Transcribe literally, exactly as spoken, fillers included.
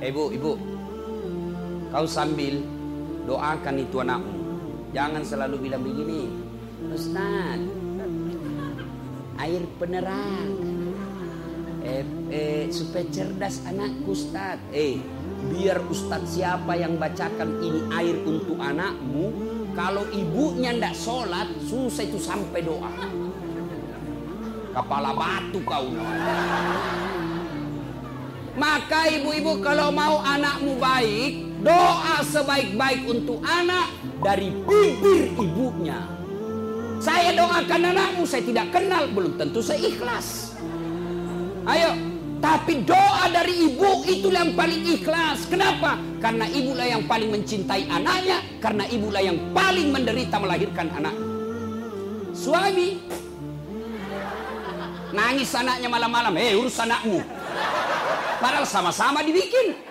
Ibu, ibu, kau sambil doakan itu anakmu. Jangan selalu bilang begini, Ustaz, air penerang, eh, eh, supaya cerdas anakku Ustaz. Eh, biar Ustaz siapa yang bacakan ini air untuk anakmu, kalau ibunya ndak sholat, susah itu sampai doa. Kepala batu kau. Maka ibu-ibu kalau mau anakmu baik, doa sebaik-baik untuk anak dari bibir ibunya. Saya doakan anakmu, saya tidak kenal, belum tentu saya ikhlas. Ayo, tapi doa dari ibu itulah yang paling ikhlas. Kenapa? Karena ibulah yang paling mencintai anaknya, karena ibulah yang paling menderita melahirkan anak. Suami nangis anaknya malam-malam, eh urus anakmu. Padahal sama-sama dibikin.